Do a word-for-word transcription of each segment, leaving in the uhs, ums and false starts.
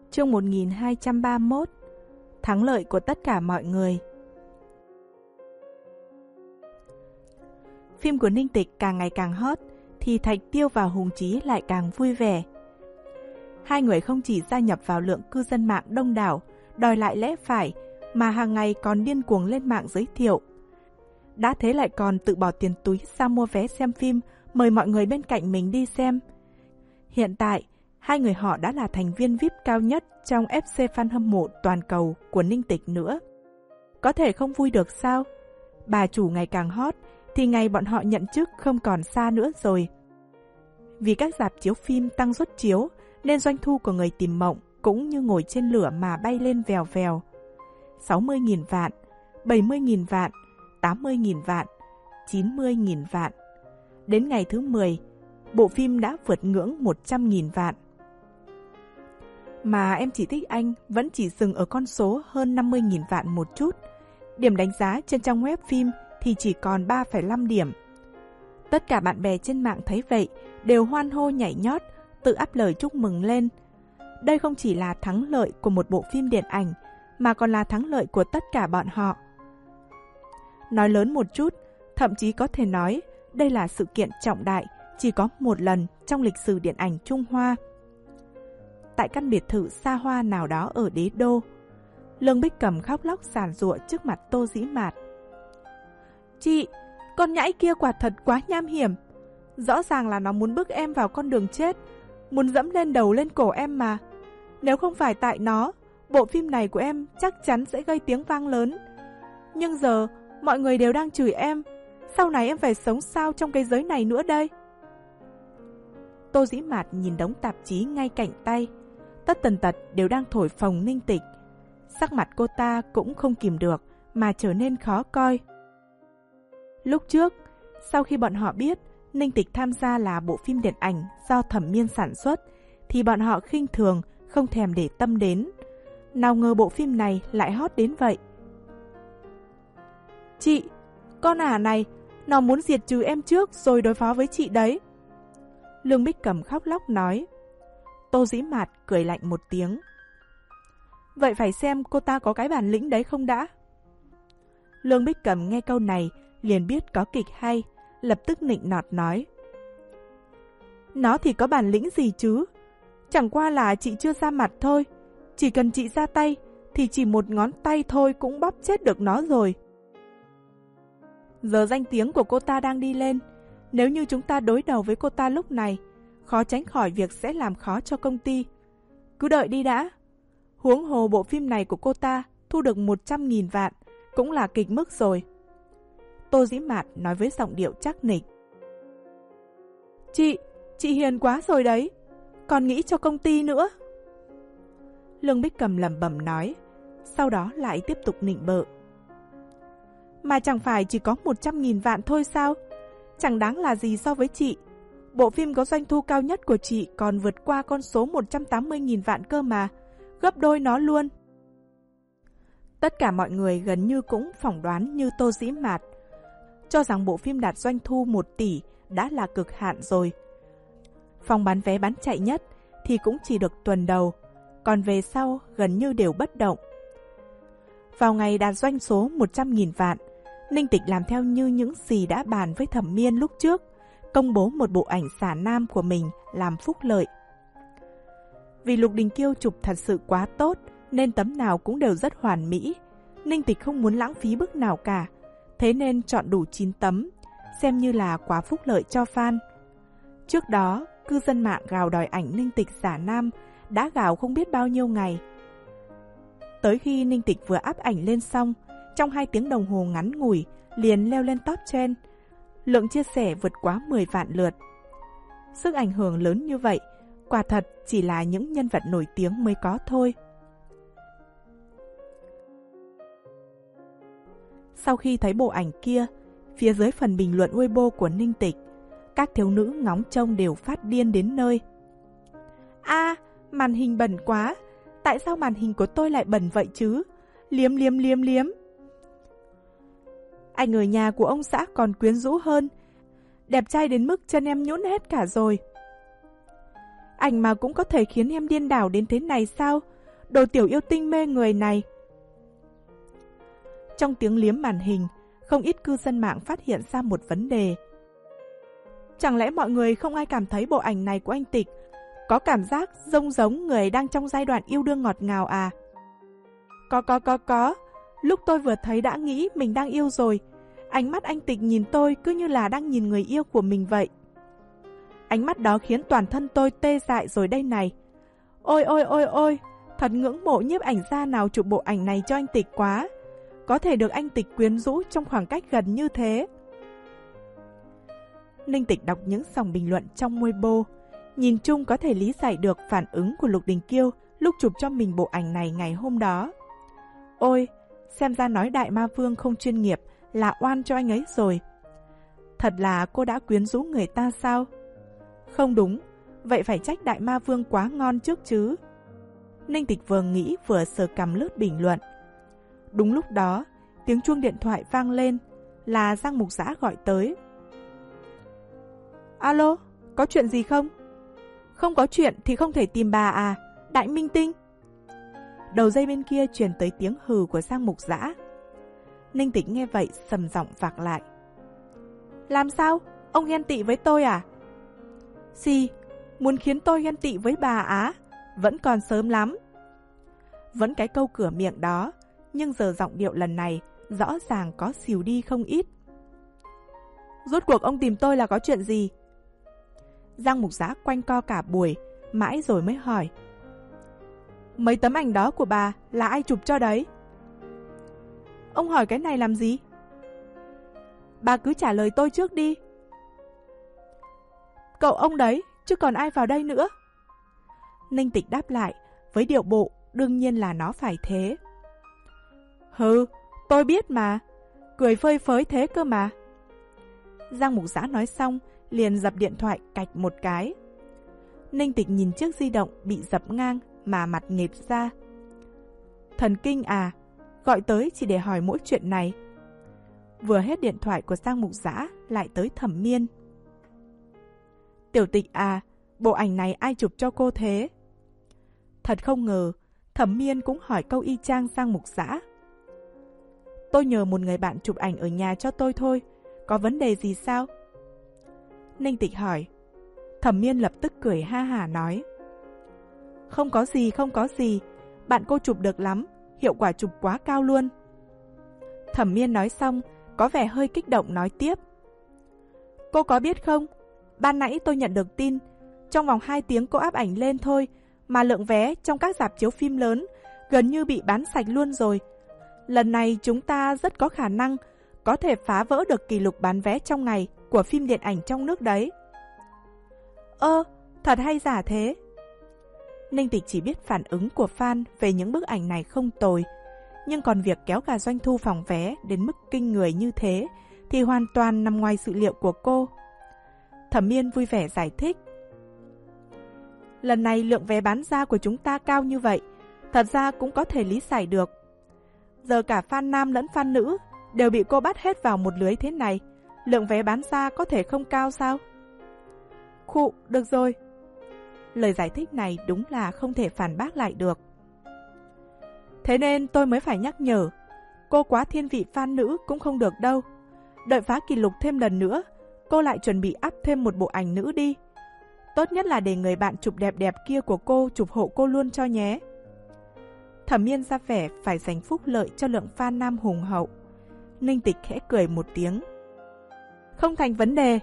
Chương một nghìn hai trăm ba mươi mốt. Thắng lợi của tất cả mọi người. Phim của Ninh Tịch càng ngày càng hot, thì Thạch Tiêu và Hùng Chí lại càng vui vẻ. Hai người không chỉ gia nhập vào lượng cư dân mạng đông đảo, đòi lại lẽ phải, mà hàng ngày còn điên cuồng lên mạng giới thiệu. Đã thế lại còn tự bỏ tiền túi ra mua vé xem phim, mời mọi người bên cạnh mình đi xem. Hiện tại, hai người họ đã là thành viên vi ai pi cao nhất trong ép xê fan hâm mộ toàn cầu của Ninh Tịch nữa. Có thể không vui được sao? Bà chủ ngày càng hot, thì ngày bọn họ nhận chức không còn xa nữa rồi. Vì các rạp chiếu phim tăng suất chiếu, nên doanh thu của Người Tìm Mộng cũng như ngồi trên lửa mà bay lên vèo vèo. sáu mươi nghìn vạn, bảy mươi nghìn vạn, tám mươi nghìn vạn, chín mươi nghìn vạn. Đến ngày thứ mười, bộ phim đã vượt ngưỡng một trăm nghìn vạn. Mà Em Chỉ Thích Anh vẫn chỉ dừng ở con số hơn năm mươi nghìn vạn một chút. Điểm đánh giá trên trang web phim thì chỉ còn ba phẩy năm điểm. Tất cả bạn bè trên mạng thấy vậy đều hoan hô nhảy nhót, tự áp lời chúc mừng lên. Đây không chỉ là thắng lợi của một bộ phim điện ảnh, mà còn là thắng lợi của tất cả bọn họ. Nói lớn một chút, thậm chí có thể nói đây là sự kiện trọng đại chỉ có một lần trong lịch sử điện ảnh Trung Hoa. Tại căn biệt thự xa hoa nào đó ở Đế Đô, Lương Bích Cầm khóc lóc giàn giụa trước mặt Tô Dĩ Mạt. Chị, con nhãi kia quả thật quá nham hiểm. Rõ ràng là nó muốn bức em vào con đường chết, muốn dẫm lên đầu lên cổ em mà. Nếu không phải tại nó, bộ phim này của em chắc chắn sẽ gây tiếng vang lớn. Nhưng giờ, mọi người đều đang chửi em. Sau này em phải sống sao trong cái giới này nữa đây? Tô Dĩ Mạt nhìn đống tạp chí ngay cạnh tay. Tất tần tật đều đang thổi phồng Ninh Tịch. Sắc mặt cô ta cũng không kìm được mà trở nên khó coi. Lúc trước, sau khi bọn họ biết Ninh Tịch tham gia là bộ phim điện ảnh do Thẩm Miên sản xuất, thì bọn họ khinh thường, không thèm để tâm đến. Nào ngờ bộ phim này lại hot đến vậy. Chị, con ả này, nó muốn diệt trừ em trước rồi đối phó với chị đấy. Lương Bích Cầm khóc lóc nói. Tô Dĩ Mạt cười lạnh một tiếng. Vậy phải xem cô ta có cái bản lĩnh đấy không đã? Lương Bích Cầm nghe câu này liền biết có kịch hay, lập tức nịnh nọt nói. Nó thì có bản lĩnh gì chứ? Chẳng qua là chị chưa ra mặt thôi. Chỉ cần chị ra tay thì chỉ một ngón tay thôi cũng bóp chết được nó rồi. Giờ danh tiếng của cô ta đang đi lên. Nếu như chúng ta đối đầu với cô ta lúc này, khó tránh khỏi việc sẽ làm khó cho công ty. Cứ đợi đi đã. Huống hồ bộ phim này của cô ta thu được một trăm nghìn vạn, cũng là kịch mức rồi. Tô Dĩ Mạt nói với giọng điệu chắc nịch. Chị, chị hiền quá rồi đấy. Còn nghĩ cho công ty nữa. Lương Bích Cầm lẩm bẩm nói, sau đó lại tiếp tục nịnh bợ. Mà chẳng phải chỉ có một trăm nghìn vạn thôi sao? Chẳng đáng là gì so với chị. Bộ phim có doanh thu cao nhất của chị còn vượt qua con số một trăm tám mươi nghìn vạn cơ mà, gấp đôi nó luôn. Tất cả mọi người gần như cũng phỏng đoán như Tô Dĩ Mạt, cho rằng bộ phim đạt doanh thu một tỷ đã là cực hạn rồi. Phòng bán vé bán chạy nhất thì cũng chỉ được tuần đầu, còn về sau gần như đều bất động. Vào ngày đạt doanh số một trăm nghìn vạn, Ninh Tịch làm theo như những gì đã bàn với Thẩm Miên lúc trước, công bố một bộ ảnh xả nam của mình làm phúc lợi. Vì Lục Đình Kiêu chụp thật sự quá tốt nên tấm nào cũng đều rất hoàn mỹ. Ninh Tịch không muốn lãng phí bức nào cả, thế nên chọn đủ chín tấm, xem như là quá phúc lợi cho fan. Trước đó, cư dân mạng gào đòi ảnh Ninh Tịch xả nam đã gào không biết bao nhiêu ngày. Tới khi Ninh Tịch vừa up ảnh lên xong, trong hai tiếng đồng hồ ngắn ngủi liền leo lên top trend, lượng chia sẻ vượt quá mười vạn lượt. Sức ảnh hưởng lớn như vậy, quả thật chỉ là những nhân vật nổi tiếng mới có thôi. Sau khi thấy bộ ảnh kia, phía dưới phần bình luận Weibo của Ninh Tịch, các thiếu nữ ngóng trông đều phát điên đến nơi. A, à, màn hình bẩn quá, tại sao màn hình của tôi lại bẩn vậy chứ? Liếm liếm liếm liếm. Anh ở nhà của ông xã còn quyến rũ hơn, đẹp trai đến mức chân em nhũn hết cả rồi. Ảnh mà cũng có thể khiến em điên đảo đến thế này sao? đồ tiểu yêu tinh mê người này. Trong tiếng liếm màn hình, không ít cư dân mạng phát hiện ra một vấn đề. Chẳng lẽ mọi người không ai cảm thấy bộ ảnh này của anh Tịch có cảm giác giống giống người đang trong giai đoạn yêu đương ngọt ngào à? Có có có có, lúc tôi vừa thấy đã nghĩ mình đang yêu rồi. Ánh mắt anh Tịch nhìn tôi cứ như là đang nhìn người yêu của mình vậy. Ánh mắt đó khiến toàn thân tôi tê dại rồi đây này. Ôi ôi ôi ôi, thật ngưỡng mộ nhiếp ảnh gia nào chụp bộ ảnh này cho anh Tịch quá. Có thể được anh Tịch quyến rũ trong khoảng cách gần như thế. Ninh Tịch đọc những dòng bình luận trong Weibo, nhìn chung có thể lý giải được phản ứng của Lục Đình Kiêu lúc chụp cho mình bộ ảnh này ngày hôm đó. Ôi, xem ra nói Đại Ma Vương không chuyên nghiệp là oan cho anh ấy rồi. Thật là cô đã quyến rũ người ta sao? Không đúng, vậy phải trách Đại Ma Vương quá ngon trước chứ. Ninh Tịch vừa nghĩ vừa sờ cằm lướt bình luận. Đúng lúc đó, tiếng chuông điện thoại vang lên, là Giang Mục Dã gọi tới. Alo, có chuyện gì không? Không có chuyện thì không thể tìm bà à, Đại Minh Tinh. Đầu dây bên kia truyền tới tiếng hừ của Giang Mục Dã. Ninh Tịch nghe vậy sầm giọng vạc lại. Làm sao? Ông ghen tị với tôi à? Xì, muốn khiến tôi ghen tị với bà á? Vẫn còn sớm lắm. Vẫn cái câu cửa miệng đó, nhưng giờ giọng điệu lần này rõ ràng có xìu đi không ít. Rốt cuộc ông tìm tôi là có chuyện gì? Giang Mục Dã quanh co cả buổi, mãi rồi mới hỏi. Mấy tấm ảnh đó của bà là ai chụp cho đấy? Ông hỏi cái này làm gì? Bà cứ trả lời tôi trước đi. Cậu ông đấy, chứ còn ai vào đây nữa? Ninh Tịch đáp lại, với điệu bộ, đương nhiên là nó phải thế. Hừ, tôi biết mà, cười phơi phới thế cơ mà. Giang Mục Dã nói xong, liền dập điện thoại cạch một cái. Ninh Tịch nhìn chiếc di động bị dập ngang mà mặt nghệt ra. Thần kinh à, gọi tới chỉ để hỏi mỗi chuyện này. Vừa hết điện thoại của Giang Mục Dã lại tới Thẩm Miên. Tiểu Tịch à, bộ ảnh này ai chụp cho cô thế? Thật không ngờ, Thẩm Miên cũng hỏi câu y chang Giang Mục Dã. Tôi nhờ một người bạn chụp ảnh ở nhà cho tôi thôi, có vấn đề gì sao? Ninh Tịch hỏi. Thẩm Miên lập tức cười ha hả nói. Không có gì, không có gì, bạn cô chụp được lắm, hiệu quả chụp quá cao luôn. Thẩm Miên nói xong, có vẻ hơi kích động nói tiếp. Cô có biết không, ban nãy tôi nhận được tin, trong vòng hai tiếng cô áp ảnh lên thôi, mà lượng vé trong các rạp chiếu phim lớn gần như bị bán sạch luôn rồi. Lần này chúng ta rất có khả năng có thể phá vỡ được kỷ lục bán vé trong ngày của phim điện ảnh trong nước đấy. Ơ, thật hay giả thế? Ninh Tịch chỉ biết phản ứng của fan về những bức ảnh này không tồi, nhưng còn việc kéo cả doanh thu phòng vé đến mức kinh người như thế thì hoàn toàn nằm ngoài sự liệu của cô. Thẩm Miên vui vẻ giải thích. Lần này lượng vé bán ra của chúng ta cao như vậy, thật ra cũng có thể lý giải được. Giờ cả fan nam lẫn fan nữ đều bị cô bắt hết vào một lưới thế này, lượng vé bán ra có thể không cao sao? Khụ, được rồi. Lời giải thích này đúng là không thể phản bác lại được. Thế nên tôi mới phải nhắc nhở, cô quá thiên vị fan nữ cũng không được đâu. Đợi phá kỷ lục thêm lần nữa, cô lại chuẩn bị up thêm một bộ ảnh nữ đi. Tốt nhất là để người bạn chụp đẹp đẹp kia của cô chụp hộ cô luôn cho nhé. Thẩm Miên ra vẻ phải dành phúc lợi cho lượng fan nam hùng hậu. Ninh Tịch khẽ cười một tiếng. Không thành vấn đề.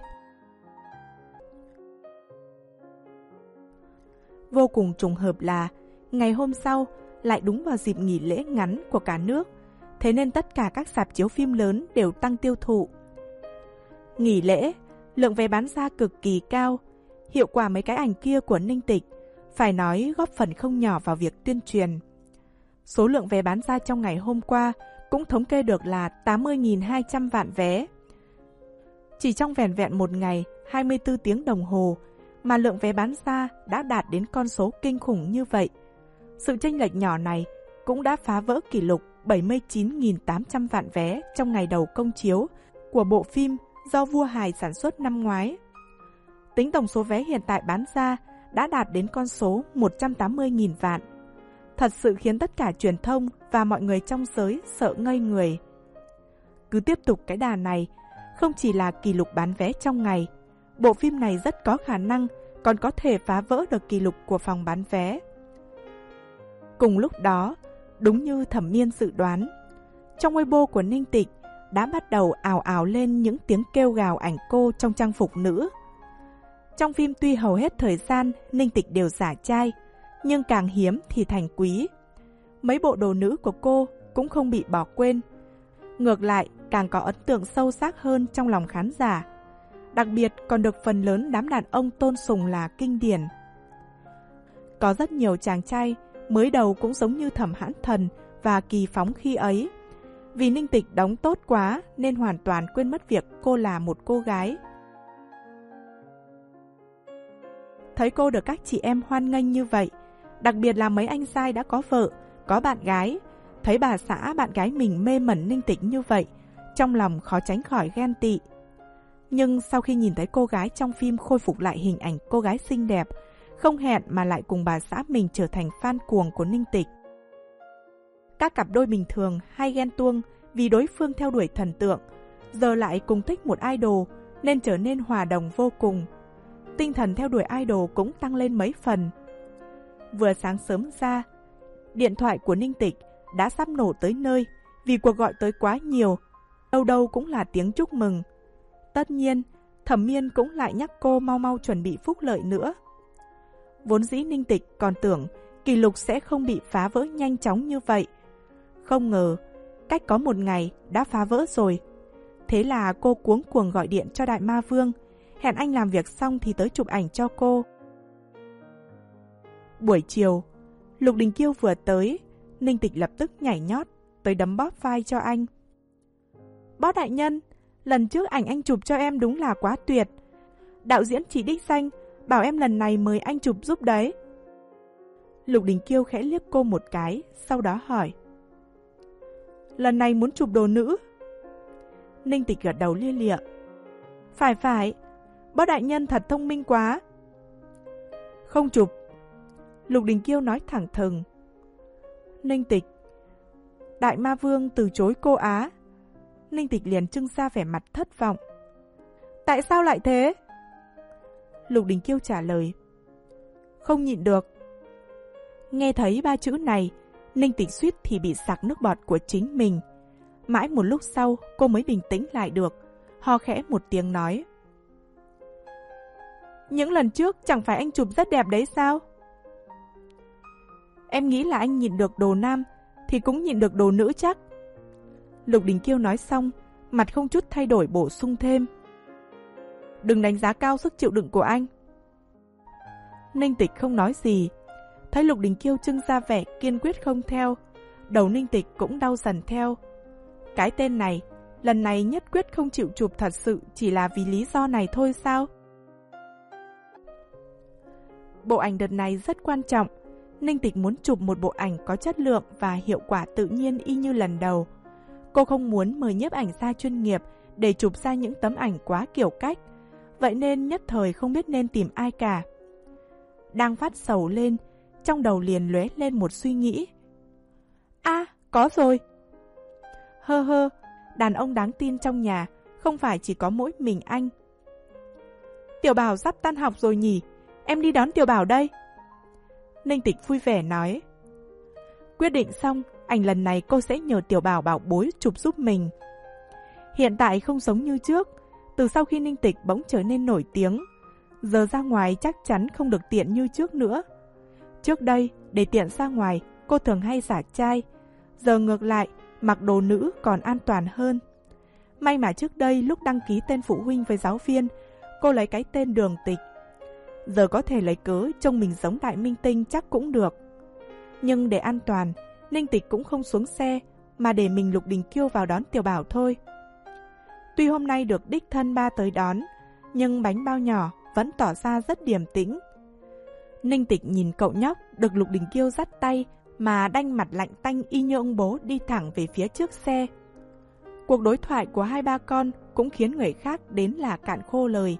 Vô cùng trùng hợp là ngày hôm sau lại đúng vào dịp nghỉ lễ ngắn của cả nước, thế nên tất cả các rạp chiếu phim lớn đều tăng tiêu thụ. Nghỉ lễ, lượng vé bán ra cực kỳ cao, hiệu quả mấy cái ảnh kia của Ninh Tịch phải nói góp phần không nhỏ vào việc tuyên truyền. Số lượng vé bán ra trong ngày hôm qua cũng thống kê được là tám mươi nghìn hai trăm vạn vé. Chỉ trong vẻn vẹn một ngày, hai mươi tư tiếng đồng hồ, mà lượng vé bán ra đã đạt đến con số kinh khủng như vậy. Sự chênh lệch nhỏ này cũng đã phá vỡ kỷ lục bảy mươi chín nghìn tám trăm vạn vé trong ngày đầu công chiếu của bộ phim do Vua Hài sản xuất năm ngoái. Tính tổng số vé hiện tại bán ra đã đạt đến con số một trăm tám mươi nghìn vạn. thật sự khiến tất cả truyền thông và mọi người trong giới sợ ngây người. Cứ tiếp tục cái đà này, không chỉ là kỷ lục bán vé trong ngày, bộ phim này rất có khả năng còn có thể phá vỡ được kỷ lục của phòng bán vé. Cùng lúc đó, đúng như Thẩm Miên dự đoán, trong Weibo của Ninh Tịch đã bắt đầu ào ào lên những tiếng kêu gào ảnh cô trong trang phục nữ. Trong phim tuy hầu hết thời gian Ninh Tịch đều giả trai, nhưng càng hiếm thì thành quý. Mấy bộ đồ nữ của cô cũng không bị bỏ quên. Ngược lại, càng có ấn tượng sâu sắc hơn trong lòng khán giả. Đặc biệt còn được phần lớn đám đàn ông tôn sùng là kinh điển. Có rất nhiều chàng trai mới đầu cũng giống như Thẩm Hãn Thần và Kỳ Phóng khi ấy. Vì Ninh Tịch đóng tốt quá nên hoàn toàn quên mất việc cô là một cô gái. Thấy cô được các chị em hoan nghênh như vậy, đặc biệt là mấy anh trai đã có vợ, có bạn gái, thấy bà xã bạn gái mình mê mẩn Ninh Tịch như vậy, trong lòng khó tránh khỏi ghen tị. Nhưng sau khi nhìn thấy cô gái trong phim khôi phục lại hình ảnh cô gái xinh đẹp, không hẹn mà lại cùng bà xã mình trở thành fan cuồng của Ninh Tịch. Các cặp đôi bình thường hay ghen tuông vì đối phương theo đuổi thần tượng, giờ lại cùng thích một idol nên trở nên hòa đồng vô cùng. Tinh thần theo đuổi idol cũng tăng lên mấy phần. Vừa sáng sớm ra, điện thoại của Ninh Tịch đã sắp nổ tới nơi vì cuộc gọi tới quá nhiều, đâu đâu cũng là tiếng chúc mừng. Tất nhiên, Thẩm Miên cũng lại nhắc cô mau mau chuẩn bị phúc lợi nữa. Vốn dĩ Ninh Tịch còn tưởng kỷ lục sẽ không bị phá vỡ nhanh chóng như vậy. Không ngờ, cách có một ngày đã phá vỡ rồi. Thế là cô cuống cuồng gọi điện cho Đại Ma Vương, hẹn anh làm việc xong thì tới chụp ảnh cho cô. Buổi chiều, Lục Đình Kiêu vừa tới, Ninh Tịch lập tức nhảy nhót, tới đấm bóp vai cho anh. Bóp đại nhân, lần trước ảnh anh chụp cho em đúng là quá tuyệt. Đạo diễn chỉ đích danh, bảo em lần này mời anh chụp giúp đấy. Lục Đình Kiêu khẽ liếc cô một cái, sau đó hỏi. Lần này muốn chụp đồ nữ? Ninh Tịch gật đầu lia lịa. Phải phải, bóp đại nhân thật thông minh quá. Không chụp. Lục Đình Kiêu nói thẳng thừng. Ninh Tịch. Đại Ma Vương từ chối cô á. Ninh Tịch liền trưng ra vẻ mặt thất vọng. Tại sao lại thế? Lục Đình Kiêu trả lời. Không nhịn được. Nghe thấy ba chữ này, Ninh Tịch suýt thì bị sặc nước bọt của chính mình. Mãi một lúc sau cô mới bình tĩnh lại được, ho khẽ một tiếng nói. Những lần trước chẳng phải anh chụp rất đẹp đấy sao? Em nghĩ là anh nhịn được đồ nam thì cũng nhịn được đồ nữ chắc. Lục Đình Kiêu nói xong, mặt không chút thay đổi bổ sung thêm. Đừng đánh giá cao sức chịu đựng của anh. Ninh Tịch không nói gì. Thấy Lục Đình Kiêu trưng ra vẻ kiên quyết không theo, đầu Ninh Tịch cũng đau dần theo. Cái tên này, lần này nhất quyết không chịu chụp thật sự chỉ là vì lý do này thôi sao? Bộ ảnh đợt này rất quan trọng. Ninh Tịch muốn chụp một bộ ảnh có chất lượng và hiệu quả tự nhiên y như lần đầu. Cô không muốn mời nhiếp ảnh gia chuyên nghiệp để chụp ra những tấm ảnh quá kiểu cách, vậy nên nhất thời không biết nên tìm ai cả. Đang phát sầu lên, trong đầu liền lóe lên một suy nghĩ. À, có rồi! Hơ hơ, đàn ông đáng tin trong nhà, không phải chỉ có mỗi mình anh. Tiểu Bảo sắp tan học rồi nhỉ, em đi đón Tiểu Bảo đây. Ninh Tịch vui vẻ nói. Quyết định xong, ảnh lần này cô sẽ nhờ Tiểu Bảo bảo bối chụp giúp mình. Hiện tại không giống như trước, từ sau khi Ninh Tịch bỗng trở nên nổi tiếng, giờ ra ngoài chắc chắn không được tiện như trước nữa. Trước đây, để tiện ra ngoài, cô thường hay giả trai, giờ ngược lại, mặc đồ nữ còn an toàn hơn. May mà trước đây lúc đăng ký tên phụ huynh với giáo viên, cô lấy cái tên Đường Tịch. Giờ có thể lấy cớ trông mình giống đại minh tinh chắc cũng được. Nhưng để an toàn, Ninh Tịch cũng không xuống xe, mà để mình Lục Đình Kiêu vào đón Tiểu Bảo thôi. Tuy hôm nay được đích thân ba tới đón, nhưng bánh bao nhỏ vẫn tỏ ra rất điềm tĩnh. Ninh Tịch nhìn cậu nhóc được Lục Đình Kiêu dắt tay mà đanh mặt lạnh tanh y như ông bố đi thẳng về phía trước xe. Cuộc đối thoại của hai ba con cũng khiến người khác đến là cạn khô lời.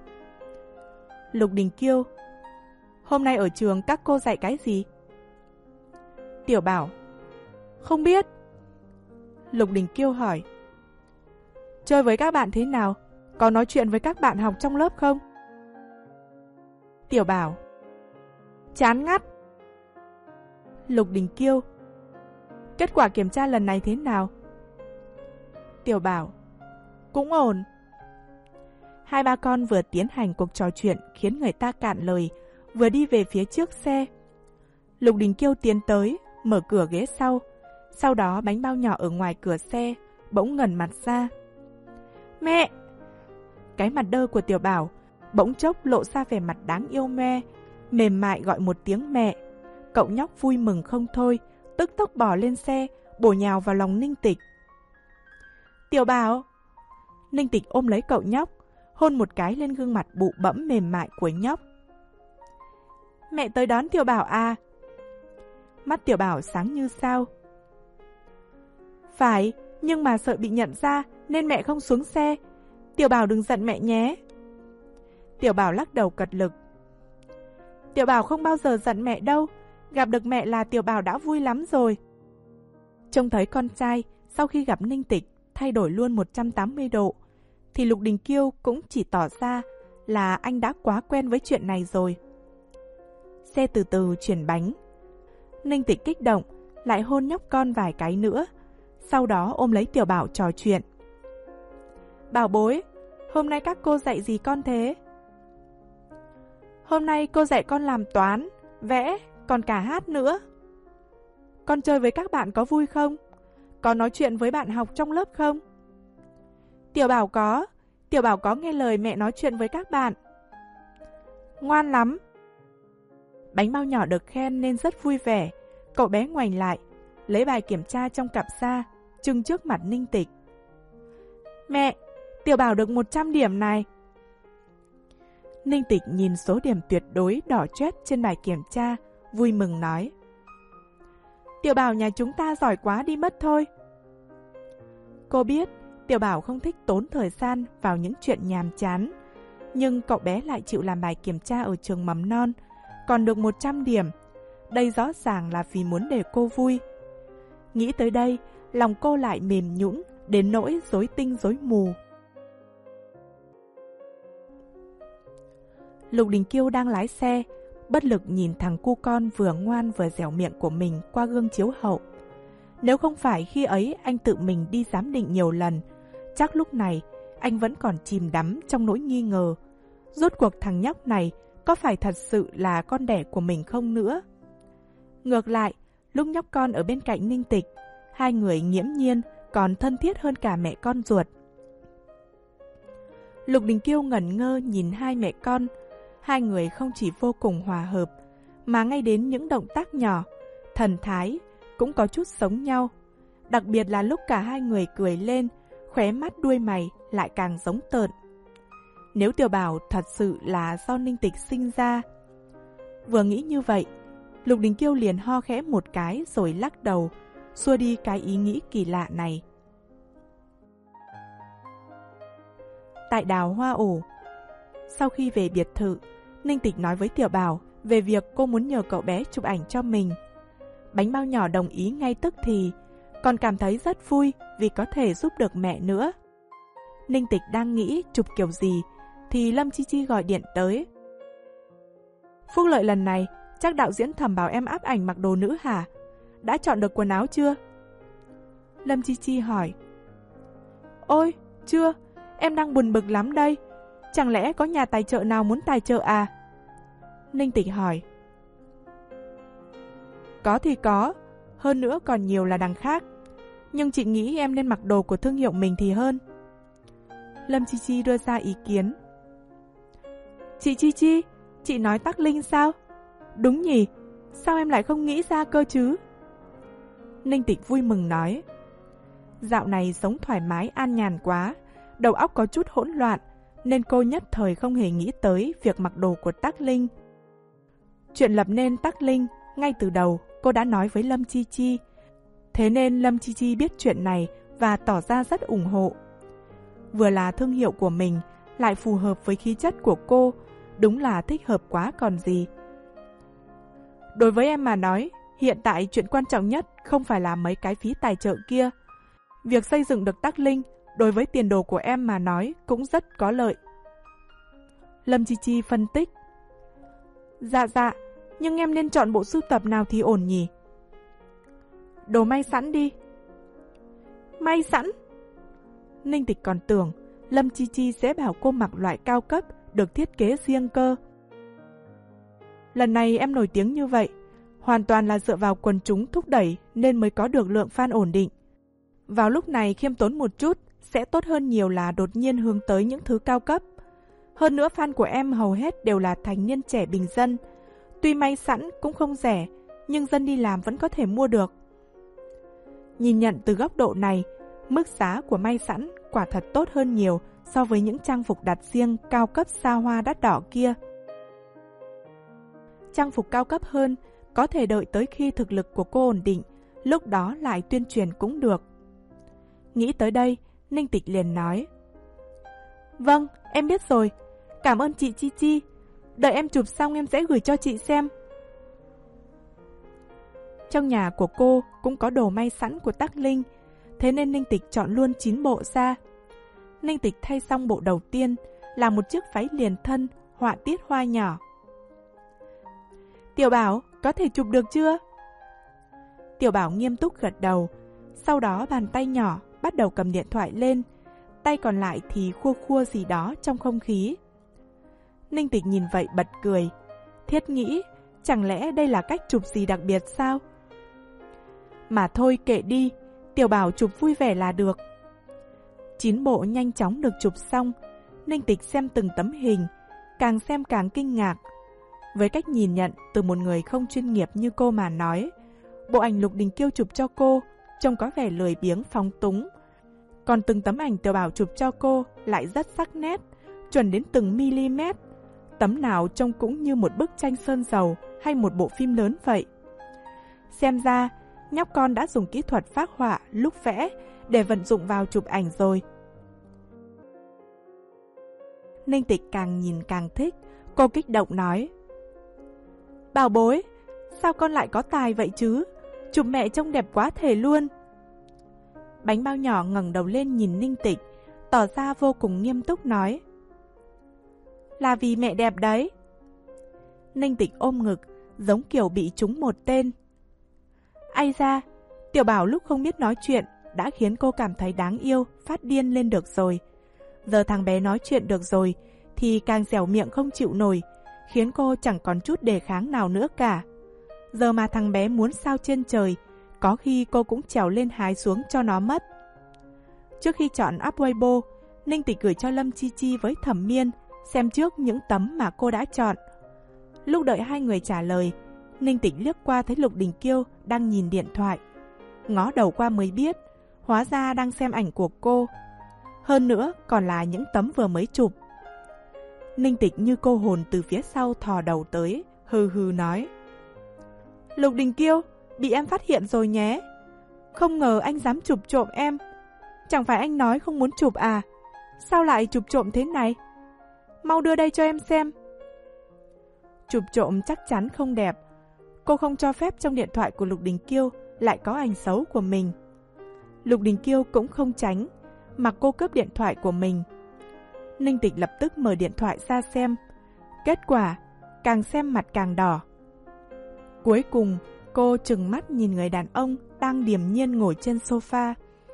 Lục Đình Kiêu, hôm nay ở trường các cô dạy cái gì? Tiểu Bảo: Không biết. Lục Đình Kiêu hỏi: Chơi với các bạn thế nào? Có nói chuyện với các bạn học trong lớp không? Tiểu Bảo: Chán ngắt. Lục Đình Kiêu: Kết quả kiểm tra lần này thế nào? Tiểu Bảo: Cũng ổn. Hai ba con vừa tiến hành cuộc trò chuyện khiến người ta cạn lời, vừa đi về phía trước xe. Lục Đình Kiêu tiến tới, mở cửa ghế sau. Sau đó bánh bao nhỏ ở ngoài cửa xe bỗng ngẩng mặt ra. Mẹ! Cái mặt đơ của Tiểu Bảo bỗng chốc lộ ra vẻ mặt đáng yêu me, mềm mại gọi một tiếng mẹ. Cậu nhóc vui mừng không thôi, tức tốc bỏ lên xe, bổ nhào vào lòng Ninh Tịch. Tiểu Bảo! Ninh Tịch ôm lấy cậu nhóc, hôn một cái lên gương mặt bụ bẫm mềm mại của nhóc. Mẹ tới đón Tiểu Bảo à? Mắt Tiểu Bảo sáng như sao. Phải, nhưng mà sợ bị nhận ra nên mẹ không xuống xe. Tiểu Bảo đừng giận mẹ nhé. Tiểu Bảo lắc đầu cật lực. Tiểu Bảo không bao giờ giận mẹ đâu. Gặp được mẹ là Tiểu Bảo đã vui lắm rồi. Trông thấy con trai sau khi gặp Ninh Tịch thay đổi luôn một trăm tám mươi độ, thì Lục Đình Kiêu cũng chỉ tỏ ra là anh đã quá quen với chuyện này rồi. Xe từ từ chuyển bánh. Ninh Tịch kích động, lại hôn nhóc con vài cái nữa, sau đó ôm lấy Tiểu Bảo trò chuyện. Bảo bối, hôm nay các cô dạy gì con thế? Hôm nay cô dạy con làm toán, vẽ, còn cả hát nữa. Con chơi với các bạn có vui không? Có nói chuyện với bạn học trong lớp không? Tiểu Bảo có, Tiểu Bảo có nghe lời mẹ nói chuyện với các bạn. Ngoan lắm. Bánh bao nhỏ được khen nên rất vui vẻ. Cậu bé ngoảnh lại, lấy bài kiểm tra trong cặp ra, trưng trước mặt Ninh Tịch. Mẹ, Tiểu Bảo được một trăm điểm này. Ninh Tịch nhìn số điểm tuyệt đối đỏ chét trên bài kiểm tra, vui mừng nói. Tiểu Bảo nhà chúng ta giỏi quá đi mất thôi. Cô biết Tiểu Bảo không thích tốn thời gian vào những chuyện nhàm chán, nhưng cậu bé lại chịu làm bài kiểm tra ở trường mầm non, còn được một trăm điểm. Đây rõ ràng là vì muốn để cô vui. Nghĩ tới đây, lòng cô lại mềm nhũn đến nỗi rối tinh rối mù. Lục Đình Kiêu đang lái xe, bất lực nhìn thằng cu con vừa ngoan vừa dẻo miệng của mình qua gương chiếu hậu. Nếu không phải khi ấy anh tự mình đi giám định nhiều lần, chắc lúc này anh vẫn còn chìm đắm trong nỗi nghi ngờ. Rốt cuộc thằng nhóc này có phải thật sự là con đẻ của mình không nữa? Ngược lại, lúc nhóc con ở bên cạnh Ninh Tịch, hai người nghiễm nhiên còn thân thiết hơn cả mẹ con ruột. Lục Đình Kiêu ngẩn ngơ nhìn hai mẹ con. Hai người không chỉ vô cùng hòa hợp, mà ngay đến những động tác nhỏ, thần thái cũng có chút giống nhau. Đặc biệt là lúc cả hai người cười lên, khóe mắt đuôi mày lại càng giống tợn. Nếu Tiểu Bảo thật sự là do Ninh Tịch sinh ra. Vừa nghĩ như vậy, Lục Đình Kiêu liền ho khẽ một cái rồi lắc đầu, xua đi cái ý nghĩ kỳ lạ này. Tại đào hoa ổ. Sau khi về biệt thự, Ninh Tịch nói với Tiểu Bảo về việc cô muốn nhờ cậu bé chụp ảnh cho mình. Bánh bao nhỏ đồng ý ngay tức thì, còn cảm thấy rất vui vì có thể giúp được mẹ nữa. Ninh Tịch đang nghĩ chụp kiểu gì thì Lâm Chi Chi gọi điện tới. Phúc lợi lần này chắc đạo diễn Thẩm bảo em áp ảnh mặc đồ nữ hả? Đã chọn được quần áo chưa? Lâm Chi Chi hỏi. Ôi, chưa, em đang buồn bực lắm đây. Chẳng lẽ có nhà tài trợ nào muốn tài trợ à? Ninh Tịch hỏi. Có thì có, hơn nữa còn nhiều là đằng khác. Nhưng chị nghĩ em nên mặc đồ của thương hiệu mình thì hơn. Lâm Chi Chi đưa ra ý kiến. Chị Chi Chi, chị nói Tắc Linh sao? Đúng nhỉ, sao em lại không nghĩ ra cơ chứ? Ninh Tịch vui mừng nói. Dạo này sống thoải mái an nhàn quá, đầu óc có chút hỗn loạn, nên cô nhất thời không hề nghĩ tới việc mặc đồ của Tắc Linh. Chuyện lập nên Tắc Linh, ngay từ đầu cô đã nói với Lâm Chi Chi. Thế nên Lâm Chi Chi biết chuyện này và tỏ ra rất ủng hộ. Vừa là thương hiệu của mình, lại phù hợp với khí chất của cô, đúng là thích hợp quá còn gì. Đối với em mà nói, Hiện tại chuyện quan trọng nhất không phải là mấy cái phí tài trợ kia. Việc xây dựng được Tắc Linh đối với tiền đồ của em mà nói cũng rất có lợi. Lâm Chi Chi phân tích. Dạ dạ, nhưng em nên chọn bộ sưu tập nào thì ổn nhỉ? Đồ may sẵn đi. May sẵn? Ninh Tịch còn tưởng Lâm Chi Chi sẽ bảo cô mặc loại cao cấp được thiết kế riêng cơ. Lần này em nổi tiếng như vậy, hoàn toàn là dựa vào quần chúng thúc đẩy nên mới có được lượng fan ổn định. Vào lúc này khiêm tốn một chút sẽ tốt hơn nhiều là đột nhiên hướng tới những thứ cao cấp. Hơn nữa fan của em hầu hết đều là thành niên trẻ bình dân. Tuy may sẵn cũng không rẻ, nhưng dân đi làm vẫn có thể mua được. Nhìn nhận từ góc độ này, mức giá của may sẵn quả thật tốt hơn nhiều so với những trang phục đặt riêng cao cấp xa hoa đắt đỏ kia. Trang phục cao cấp hơn có thể đợi tới khi thực lực của cô ổn định, lúc đó lại tuyên truyền cũng được. Nghĩ tới đây, Ninh Tịch liền nói. Vâng, em biết rồi. Cảm ơn chị Chi Chi. Đợi em chụp xong em sẽ gửi cho chị xem. Trong nhà của cô cũng có đồ may sẵn của Tắc Linh, thế nên Ninh Tịch chọn luôn chín bộ ra. Ninh Tịch thay xong bộ đầu tiên là một chiếc váy liền thân, họa tiết hoa nhỏ. Tiểu Bảo, có thể chụp được chưa? Tiểu Bảo nghiêm túc gật đầu, sau đó bàn tay nhỏ bắt đầu cầm điện thoại lên, tay còn lại thì khua khua gì đó trong không khí. Ninh Tịch nhìn vậy bật cười, thiết nghĩ, chẳng lẽ đây là cách chụp gì đặc biệt sao? Mà thôi kệ đi, Tiểu Bảo chụp vui vẻ là được. Chín bộ nhanh chóng được chụp xong, Ninh Tịch xem từng tấm hình, càng xem càng kinh ngạc. Với cách nhìn nhận từ một người không chuyên nghiệp như cô mà nói, bộ ảnh Lục Đình Kiêu chụp cho cô trông có vẻ lười biếng phóng túng. Còn từng tấm ảnh Tiểu Bảo chụp cho cô lại rất sắc nét, chuẩn đến từng mm. Tấm nào trông cũng như một bức tranh sơn dầu hay một bộ phim lớn vậy. Xem ra, nhóc con đã dùng kỹ thuật phác họa lúc vẽ để vận dụng vào chụp ảnh rồi. Ninh Tịch càng nhìn càng thích, cô kích động nói. Bảo bối, sao con lại có tài vậy chứ? Chụp mẹ trông đẹp quá thể luôn. Bánh bao nhỏ ngẩng đầu lên nhìn Ninh Tịch, tỏ ra vô cùng nghiêm túc nói. Là vì mẹ đẹp đấy. Ninh Tịch ôm ngực, giống kiểu bị trúng một tên. Ai ra, Tiểu Bảo lúc không biết nói chuyện đã khiến cô cảm thấy đáng yêu, phát điên lên được rồi. Giờ thằng bé nói chuyện được rồi thì càng dẻo miệng không chịu nổi, khiến cô chẳng còn chút đề kháng nào nữa cả. Giờ mà thằng bé muốn sao trên trời, có khi cô cũng trèo lên hái xuống cho nó mất. Trước khi chọn up Weibo, Ninh Tịch gửi cho Lâm Chi Chi với Thẩm Miên xem trước những tấm mà cô đã chọn. Lúc đợi hai người trả lời, Ninh Tịch liếc qua thấy Lục Đình Kiêu đang nhìn điện thoại. Ngó đầu qua mới biết, hóa ra đang xem ảnh của cô. Hơn nữa còn là những tấm vừa mới chụp. Ninh Tịch như cô hồn từ phía sau thò đầu tới, hừ hừ nói. Lục Đình Kiêu, bị em phát hiện rồi nhé. Không ngờ anh dám chụp trộm em. Chẳng phải anh nói không muốn chụp à? Sao lại chụp trộm thế này? Mau đưa đây cho em xem. Chụp trộm chắc chắn không đẹp. Cô không cho phép trong điện thoại của Lục Đình Kiêu lại có ảnh xấu của mình. Lục Đình Kiêu cũng không tránh, mặc cô cướp điện thoại của mình. Ninh Tịch lập tức mở điện thoại ra xem. Kết quả, càng xem mặt càng đỏ. Cuối cùng, cô trừng mắt nhìn người đàn ông đang điềm nhiên ngồi trên sofa.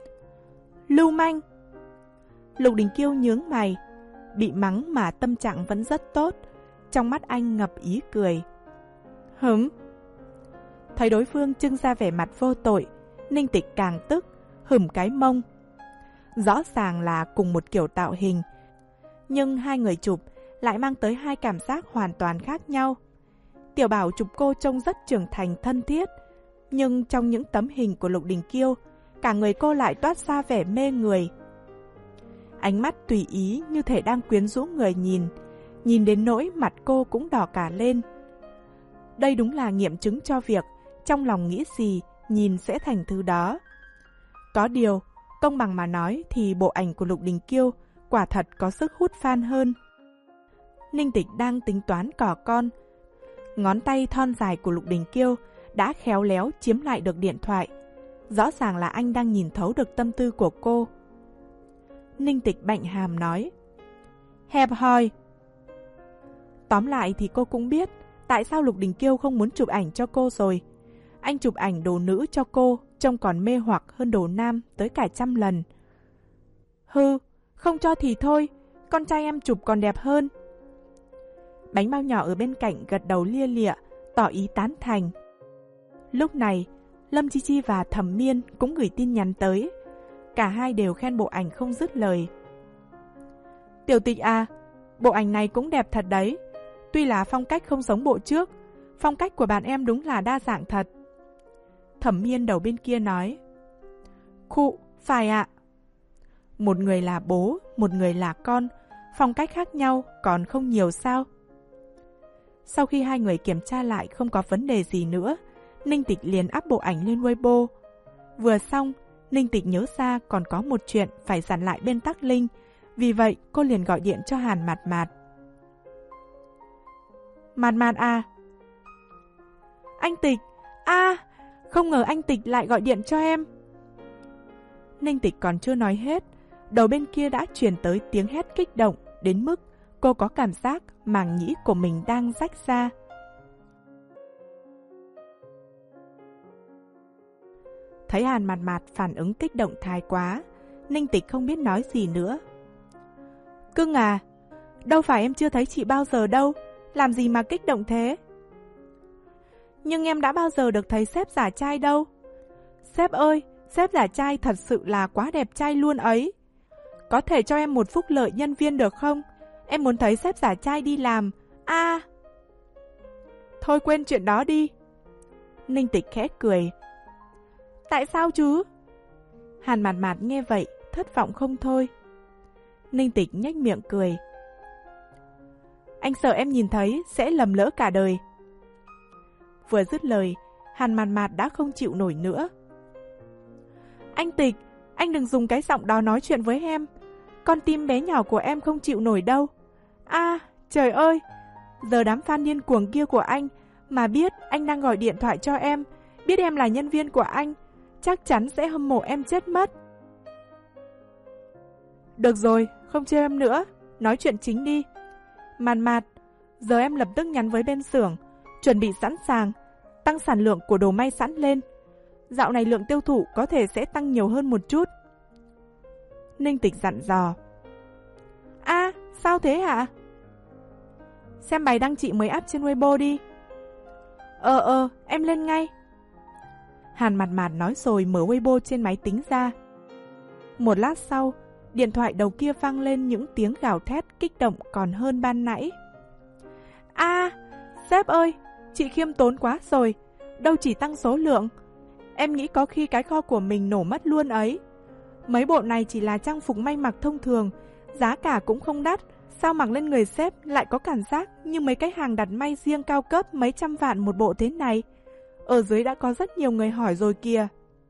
Lưu manh! Lục Đình Kiêu nhướng mày. Bị mắng mà tâm trạng vẫn rất tốt. Trong mắt anh ngập ý cười. Hửm! Thấy đối phương trưng ra vẻ mặt vô tội, Ninh Tịch càng tức, hửm cái mông. Rõ ràng là cùng một kiểu tạo hình, nhưng hai người chụp lại mang tới hai cảm giác hoàn toàn khác nhau. Tiểu Bảo chụp cô trông rất trưởng thành thân thiết, nhưng trong những tấm hình của Lục Đình Kiêu, cả người cô lại toát ra vẻ mê người. Ánh mắt tùy ý như thể đang quyến rũ người nhìn, nhìn đến nỗi mặt cô cũng đỏ cả lên. Đây đúng là nghiệm chứng cho việc trong lòng nghĩ gì, nhìn sẽ thành thứ đó. Có điều, công bằng mà nói thì bộ ảnh của Lục Đình Kiêu quả thật có sức hút fan hơn. Ninh Tịch đang tính toán cỏ con. Ngón tay thon dài của Lục Đình Kiêu đã khéo léo chiếm lại được điện thoại. Rõ ràng là anh đang nhìn thấu được tâm tư của cô. Ninh Tịch bạnh hàm nói, hẹp hòi. Tóm lại thì cô cũng biết tại sao Lục Đình Kiêu không muốn chụp ảnh cho cô rồi. Anh chụp ảnh đồ nữ cho cô trông còn mê hoặc hơn đồ nam tới cả trăm lần. Hừ, không cho thì thôi, con trai em chụp còn đẹp hơn. Bánh bao nhỏ ở bên cạnh gật đầu lia lịa, tỏ ý tán thành. Lúc này, Lâm Chi Chi và Thẩm Miên cũng gửi tin nhắn tới. Cả hai đều khen bộ ảnh không dứt lời. Tiểu Tịch à, bộ ảnh này cũng đẹp thật đấy. Tuy là phong cách không giống bộ trước, phong cách của bạn em đúng là đa dạng thật. Thẩm Miên đầu bên kia nói, khụ, phải ạ. Một người là bố, một người là con, phong cách khác nhau còn không nhiều sao? Sau khi hai người kiểm tra lại không có vấn đề gì nữa, Ninh Tịch liền up bộ ảnh lên Weibo. Vừa xong, Ninh Tịch nhớ ra còn có một chuyện phải dặn lại bên Tắc Linh, vì vậy cô liền gọi điện cho Hàn Mạt Mạt. Mạt Mạt à? Anh Tịch, a, à, không ngờ anh Tịch lại gọi điện cho em. Ninh Tịch còn chưa nói hết, đầu bên kia đã truyền tới tiếng hét kích động đến mức cô có cảm giác màng nhĩ của mình đang rách ra. Thấy Hàn Mạt Mạt phản ứng kích động thái quá, Ninh Tịch không biết nói gì nữa. Cưng à, đâu phải em chưa thấy chị bao giờ đâu, làm gì mà kích động thế? Nhưng em đã bao giờ được thấy sếp giả trai đâu. Sếp ơi, sếp giả trai thật sự là quá đẹp trai luôn ấy. Có thể cho em một phúc lợi nhân viên được không? Em muốn thấy sếp giả trai đi làm. A à. Thôi quên chuyện đó đi. Ninh Tịch khẽ cười. Tại sao chứ? Hàn Mạt Mạt nghe vậy, thất vọng không thôi. Ninh Tịch nhếch miệng cười. Anh sợ em nhìn thấy sẽ lầm lỡ cả đời. Vừa dứt lời, Hàn Mạt Mạt đã không chịu nổi nữa. Anh Tịch, anh đừng dùng cái giọng đó nói chuyện với em. Con tim bé nhỏ của em không chịu nổi đâu. A, à, trời ơi, giờ đám fan điên cuồng kia của anh mà biết anh đang gọi điện thoại cho em, biết em là nhân viên của anh, chắc chắn sẽ hâm mộ em chết mất. Được rồi, không trêu em nữa, nói chuyện chính đi. Mạt Mạt, giờ em lập tức nhắn với bên xưởng, chuẩn bị sẵn sàng, tăng sản lượng của đồ may sẵn lên. Dạo này lượng tiêu thụ có thể sẽ tăng nhiều hơn một chút. Ninh Tịch dặn dò. A, à, sao thế hả? Xem bài đăng chị mới up trên Weibo đi. Ờ ờ, em lên ngay. Hàn Mạt Mạt nói rồi mở Weibo trên máy tính ra. Một lát sau, điện thoại đầu kia vang lên những tiếng gào thét kích động còn hơn ban nãy. A, à, sếp ơi, chị khiêm tốn quá rồi, đâu chỉ tăng số lượng. Em nghĩ có khi cái kho của mình nổ mất luôn ấy. Mấy bộ này chỉ là trang phục may mặc thông thường, giá cả cũng không đắt, sao mặc lên người sếp lại có cảm giác như mấy cái hàng đặt may riêng cao cấp mấy trăm vạn một bộ thế này. Ở dưới đã có rất nhiều người hỏi rồi kìa.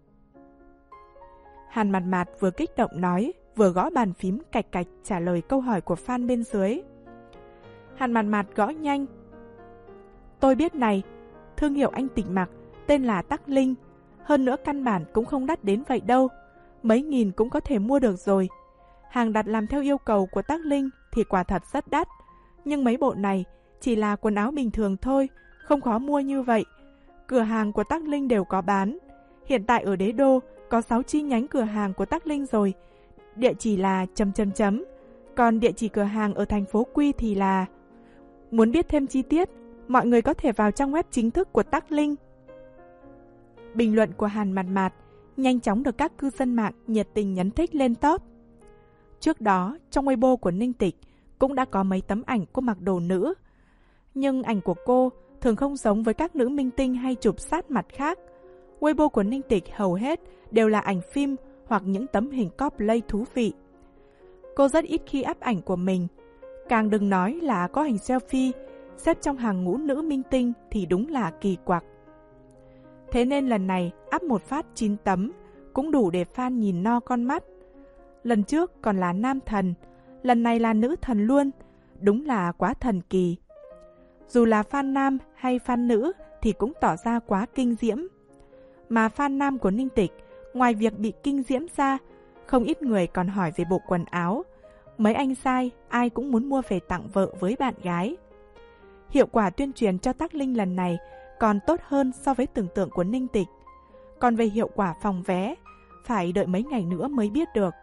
Hàn Mạt Mạt vừa kích động nói, vừa gõ bàn phím cạch cạch trả lời câu hỏi của fan bên dưới. Hàn Mạt Mạt gõ nhanh. Tôi biết này, thương hiệu anh Tịch mặc tên là Tắc Linh, hơn nữa căn bản cũng không đắt đến vậy đâu, mấy nghìn cũng có thể mua được rồi. Hàng đặt làm theo yêu cầu của Tắc Linh thì quả thật rất đắt, nhưng mấy bộ này chỉ là quần áo bình thường thôi, không khó mua như vậy. Cửa hàng của Tắc Linh đều có bán. Hiện tại ở Đế Đô có sáu chi nhánh cửa hàng của Tắc Linh rồi. Địa chỉ là chấm chấm chấm. Còn địa chỉ cửa hàng ở thành phố Quy thì là... Muốn biết thêm chi tiết, mọi người có thể vào trang web chính thức của Tắc Linh. Bình luận của Hàn Mạt Mạt nhanh chóng được các cư dân mạng nhiệt tình nhấn thích lên top. Trước đó, trong Weibo của Ninh Tịch cũng đã có mấy tấm ảnh cô mặc đồ nữ. Nhưng ảnh của cô thường không giống với các nữ minh tinh hay chụp sát mặt khác. Weibo của Ninh Tịch hầu hết đều là ảnh phim hoặc những tấm hình cosplay thú vị. Cô rất ít khi up ảnh của mình. Càng đừng nói là có hình selfie, xếp trong hàng ngũ nữ minh tinh thì đúng là kỳ quặc. Thế nên lần này up một phát chín tấm cũng đủ để fan nhìn no con mắt. Lần trước còn là nam thần, lần này là nữ thần luôn, đúng là quá thần kỳ. Dù là fan nam hay fan nữ thì cũng tỏ ra quá kinh diễm. Mà fan nam của Ninh Tịch, ngoài việc bị kinh diễm ra, không ít người còn hỏi về bộ quần áo. Mấy anh trai, ai cũng muốn mua về tặng vợ với bạn gái. Hiệu quả tuyên truyền cho Tác Linh lần này còn tốt hơn so với tưởng tượng của Ninh Tịch. Còn về hiệu quả phòng vé, phải đợi mấy ngày nữa mới biết được.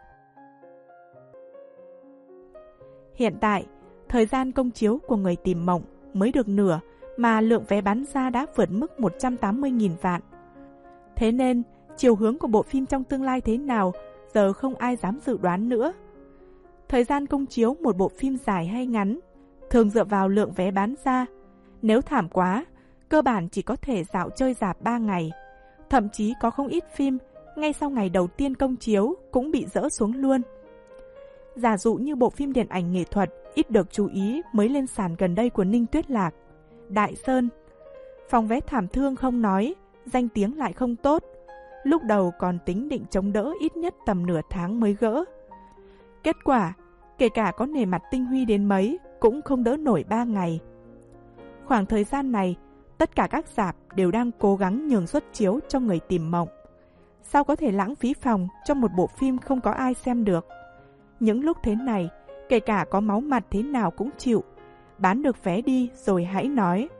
Hiện tại, thời gian công chiếu của Người Tìm Mộng mới được nửa mà lượng vé bán ra đã vượt mức một trăm tám mươi nghìn vạn. Thế nên, chiều hướng của bộ phim trong tương lai thế nào giờ không ai dám dự đoán nữa. Thời gian công chiếu một bộ phim dài hay ngắn thường dựa vào lượng vé bán ra. Nếu thảm quá, cơ bản chỉ có thể dạo chơi rạp ba ngày. Thậm chí có không ít phim, ngay sau ngày đầu tiên công chiếu cũng bị dỡ xuống luôn. Giả dụ như bộ phim điện ảnh nghệ thuật ít được chú ý mới lên sàn gần đây của Ninh Tuyết Lạc, Đại Sơn. Phòng vé thảm thương không nói, danh tiếng lại không tốt. Lúc đầu còn tính định chống đỡ ít nhất tầm nửa tháng mới gỡ. Kết quả, kể cả có nề mặt tinh huy đến mấy, cũng không đỡ nổi ba ngày. Khoảng thời gian này, tất cả các rạp đều đang cố gắng nhường suất chiếu cho Người Tìm Mộng. Sao có thể lãng phí phòng cho một bộ phim không có ai xem được? Những lúc thế này, kể cả có máu mặt thế nào cũng chịu. Bán được vé đi rồi hãy nói.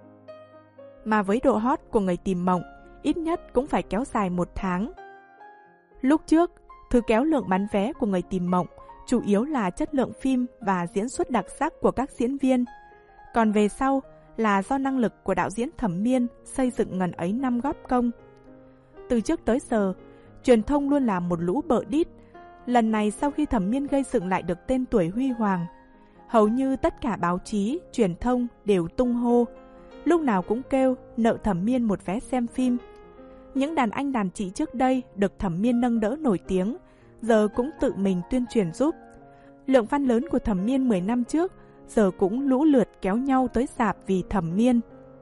Mà với độ hot của Người Tìm Mộng, ít nhất cũng phải kéo dài một tháng. Lúc trước, thứ kéo lượng bán vé của Người Tìm Mộng chủ yếu là chất lượng phim và diễn xuất đặc sắc của các diễn viên. Còn về sau là do năng lực của đạo diễn Thẩm Miên xây dựng ngần ấy năm góp công. Từ trước tới giờ, truyền thông luôn là một lũ bợ đít. Lần này sau khi Thẩm Miên gây dựng lại được tên tuổi huy hoàng, hầu như tất cả báo chí, truyền thông đều tung hô. Lúc nào cũng kêu nợ Thẩm Miên một vé xem phim. Những đàn anh đàn chị trước đây được Thẩm Miên nâng đỡ nổi tiếng, giờ cũng tự mình tuyên truyền giúp. Lượng fan lớn của Thẩm Miên mười năm trước giờ cũng lũ lượt kéo nhau tới rạp vì Thẩm Miên.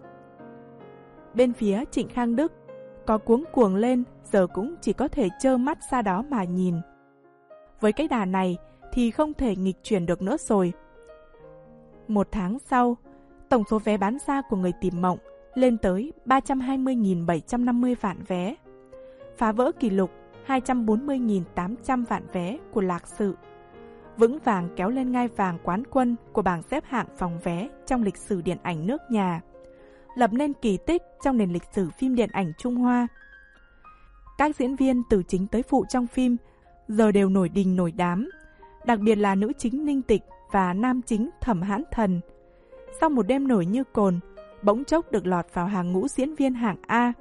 Bên phía Trịnh Khang Đức, có cuống cuồng lên giờ cũng chỉ có thể trơ mắt ra đó mà nhìn. Với cái đà này thì không thể nghịch chuyển được nữa rồi. Một tháng sau, tổng số vé bán ra của Người Tìm Mộng lên tới ba trăm hai mươi nghìn bảy trăm năm mươi vạn vé, phá vỡ kỷ lục hai trăm bốn mươi nghìn tám trăm vạn vé của Lạc Sự, vững vàng kéo lên ngai vàng quán quân của bảng xếp hạng phòng vé trong lịch sử điện ảnh nước nhà, lập nên kỳ tích trong nền lịch sử phim điện ảnh Trung Hoa. Các diễn viên từ chính tới phụ trong phim giờ đều nổi đình nổi đám, đặc biệt là nữ chính Ninh Tịch và nam chính Thẩm Hãn Thần. Sau một đêm nổi như cồn, bỗng chốc được lọt vào hàng ngũ diễn viên hạng A.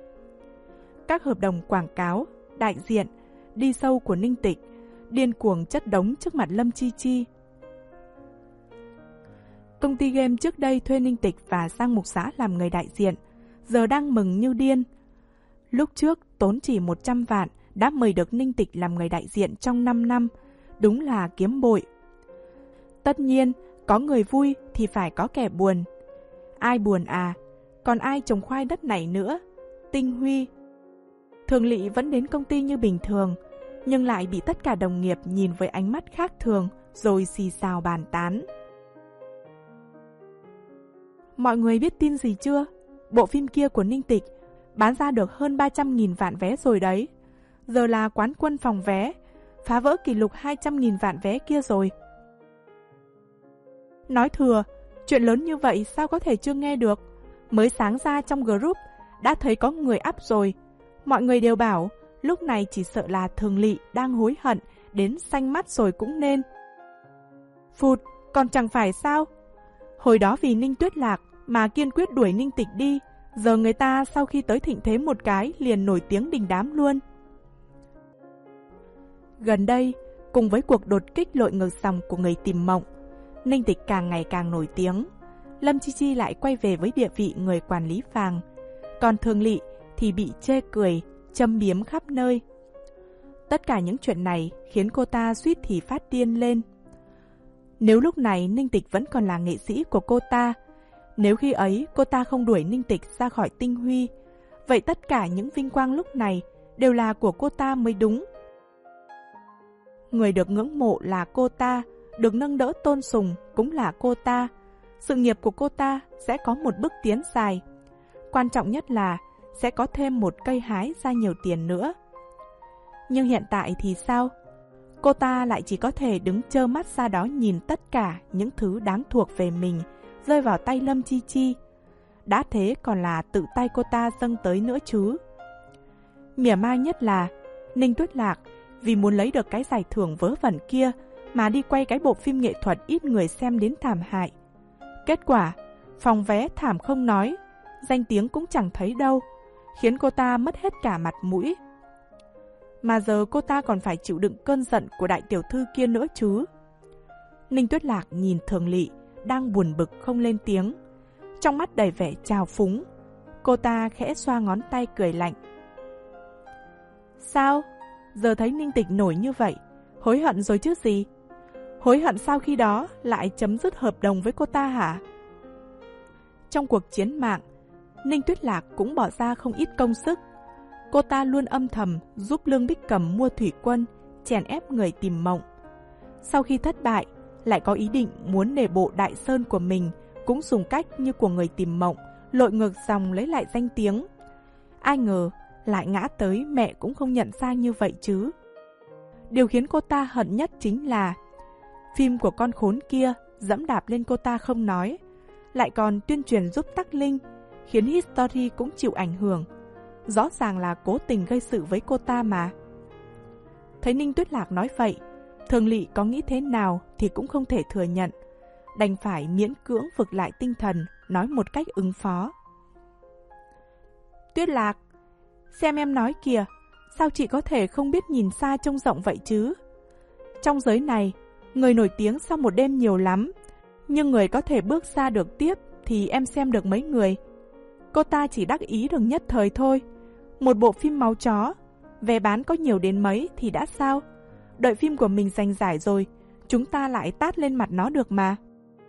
Các hợp đồng quảng cáo, đại diện, đi sâu của Ninh Tịch điên cuồng chất đống trước mặt Lâm Chi Chi. Công ty game trước đây thuê Ninh Tịch và Giang Mục Giã làm người đại diện, giờ đang mừng như điên. Lúc trước tốn chỉ một trăm vạn đã mời được Ninh Tịch làm người đại diện trong năm năm, đúng là kiếm bội. Tất nhiên, có người vui thì phải có kẻ buồn. Ai buồn à? Còn ai trồng khoai đất này nữa? Tinh Huy. Thường Lị vẫn đến công ty như bình thường, nhưng lại bị tất cả đồng nghiệp nhìn với ánh mắt khác thường rồi xì xào bàn tán. Mọi người biết tin gì chưa? Bộ phim kia của Ninh Tịch bán ra được hơn ba trăm nghìn vạn vé rồi đấy. Giờ là quán quân phòng vé, phá vỡ kỷ lục hai trăm nghìn vạn vé kia rồi. Nói thừa, chuyện lớn như vậy sao có thể chưa nghe được? Mới sáng ra trong group đã thấy có người up rồi. Mọi người đều bảo lúc này chỉ sợ là Thường Lị đang hối hận đến xanh mắt rồi cũng nên. Phụt, còn chẳng phải sao? Hồi đó vì Ninh Tuyết Lạc mà kiên quyết đuổi Ninh Tịch đi, giờ người ta sau khi tới thịnh thế một cái liền nổi tiếng đình đám luôn. Gần đây, cùng với cuộc đột kích lội ngược dòng của Người Tìm Mộng, Ninh Tịch càng ngày càng nổi tiếng. Lâm Chi Chi lại quay về với địa vị người quản lý vàng, còn Thường Lị thì bị chê cười, châm biếm khắp nơi. Tất cả những chuyện này khiến cô ta suýt thì phát điên lên. Nếu lúc này Ninh Tịch vẫn còn là nghệ sĩ của cô ta, nếu khi ấy cô ta không đuổi Ninh Tịch ra khỏi Tinh Huy, vậy tất cả những vinh quang lúc này đều là của cô ta mới đúng. Người được ngưỡng mộ là cô ta, được nâng đỡ tôn sùng cũng là cô ta. Sự nghiệp của cô ta sẽ có một bước tiến dài. quan trọng nhất là sẽ có thêm một cây hái ra nhiều tiền nữa. Nhưng hiện tại thì sao? Cô ta lại chỉ có thể đứng trơ mắt ra đó nhìn tất cả những thứ đáng thuộc về mình rơi vào tay Lâm Chi Chi. Đã thế còn là tự tay cô ta dâng tới nữa chứ. Mỉa mai nhất là Ninh Tuyết Lạc vì muốn lấy được cái giải thưởng vớ vẩn kia mà đi quay cái bộ phim nghệ thuật ít người xem đến thảm hại. Kết quả, phòng vé thảm không nói, danh tiếng cũng chẳng thấy đâu, khiến cô ta mất hết cả mặt mũi. Mà giờ cô ta còn phải chịu đựng cơn giận của đại tiểu thư kia nữa chứ. Ninh Tuyết Lạc nhìn Thường Lỵ đang buồn bực không lên tiếng, trong mắt đầy vẻ trào phúng. Cô ta khẽ xoa ngón tay cười lạnh. Sao? Giờ thấy Ninh Tịch nổi như vậy, hối hận rồi chứ gì? Hối hận sau khi đó lại chấm dứt hợp đồng với cô ta hả? Trong cuộc chiến mạng, Ninh Tuyết Lạc cũng bỏ ra không ít công sức. Cô ta luôn âm thầm giúp Lương Bích Cầm mua thủy quân, chèn ép người tìm mộng. Sau khi thất bại, lại có ý định muốn để bộ Đại Sơn của mình cũng dùng cách như của người tìm mộng, lội ngược dòng lấy lại danh tiếng. Ai ngờ lại ngã tới mẹ cũng không nhận ra như vậy chứ. Điều khiến cô ta hận nhất chính là phim của con khốn kia dẫm đạp lên cô ta không nói, lại còn tuyên truyền giúp Tắc Linh, khiến History cũng chịu ảnh hưởng. Rõ ràng là cố tình gây sự với cô ta mà. Thấy Ninh Tuyết Lạc nói vậy, Thường Lỵ có nghĩ thế nào thì cũng không thể thừa nhận, đành phải miễn cưỡng vực lại tinh thần, nói một cách ứng phó. Tuyết Lạc, xem em nói kìa, sao chị có thể không biết nhìn xa trông rộng vậy chứ? Trong giới này, người nổi tiếng sau một đêm nhiều lắm, nhưng người có thể bước ra được tiếp thì em xem được mấy người. Cô ta chỉ đắc ý được nhất thời thôi. Một bộ phim máu chó, vé bán có nhiều đến mấy thì đã sao? Đợi phim của mình giành giải rồi, chúng ta lại tát lên mặt nó được mà.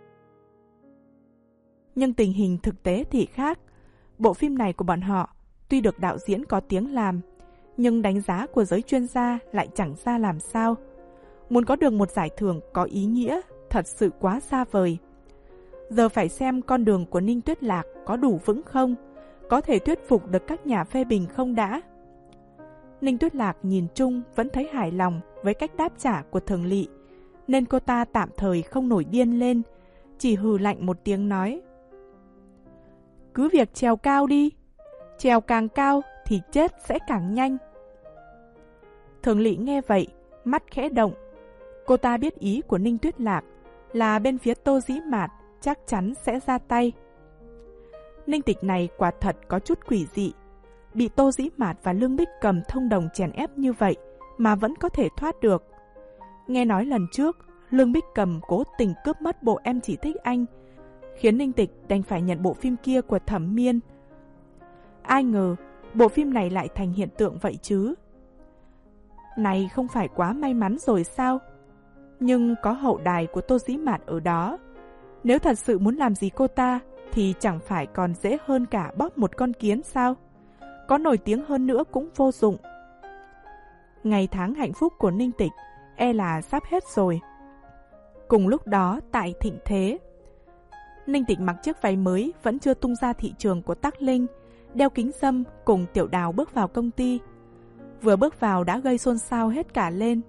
Nhưng tình hình thực tế thì khác. Bộ phim này của bọn họ, tuy được đạo diễn có tiếng làm, nhưng đánh giá của giới chuyên gia lại chẳng ra làm sao. Muốn có được một giải thưởng có ý nghĩa, thật sự quá xa vời. Giờ phải xem con đường của Ninh Tuyết Lạc có đủ vững không, có thể thuyết phục được các nhà phê bình không đã. Ninh Tuyết Lạc nhìn chung vẫn thấy hài lòng với cách đáp trả của Thường Lỵ, nên cô ta tạm thời không nổi điên lên, chỉ hừ lạnh một tiếng nói. Cứ việc trèo cao đi, trèo càng cao thì chết sẽ càng nhanh. Thường Lỵ nghe vậy, mắt khẽ động. Cô ta biết ý của Ninh Tuyết Lạc là bên phía Tô Dĩ Mạt chắc chắn sẽ ra tay. Ninh Tịch này quả thật có chút quỷ dị, bị Tô Dĩ Mạt và Lương Bích Cầm thông đồng chèn ép như vậy mà vẫn có thể thoát được. Nghe nói lần trước, Lương Bích Cầm cố tình cướp mất bộ Em Chỉ Thích Anh, khiến Ninh Tịch đành phải nhận bộ phim kia của Thẩm Miên. Ai ngờ, bộ phim này lại thành hiện tượng vậy chứ. Này không phải quá may mắn rồi sao? Nhưng có hậu đài của Tô Dĩ Mạt ở đó. Nếu thật sự muốn làm gì cô ta, thì chẳng phải còn dễ hơn cả bóp một con kiến sao? Có nổi tiếng hơn nữa cũng vô dụng. Ngày tháng hạnh phúc của Ninh Tịch e là sắp hết rồi. Cùng lúc đó tại Thịnh Thế, Ninh Tịch mặc chiếc váy mới vẫn chưa tung ra thị trường của Tắc Linh, đeo kính râm cùng Tiểu Đào bước vào công ty. Vừa bước vào đã gây xôn xao hết cả lên.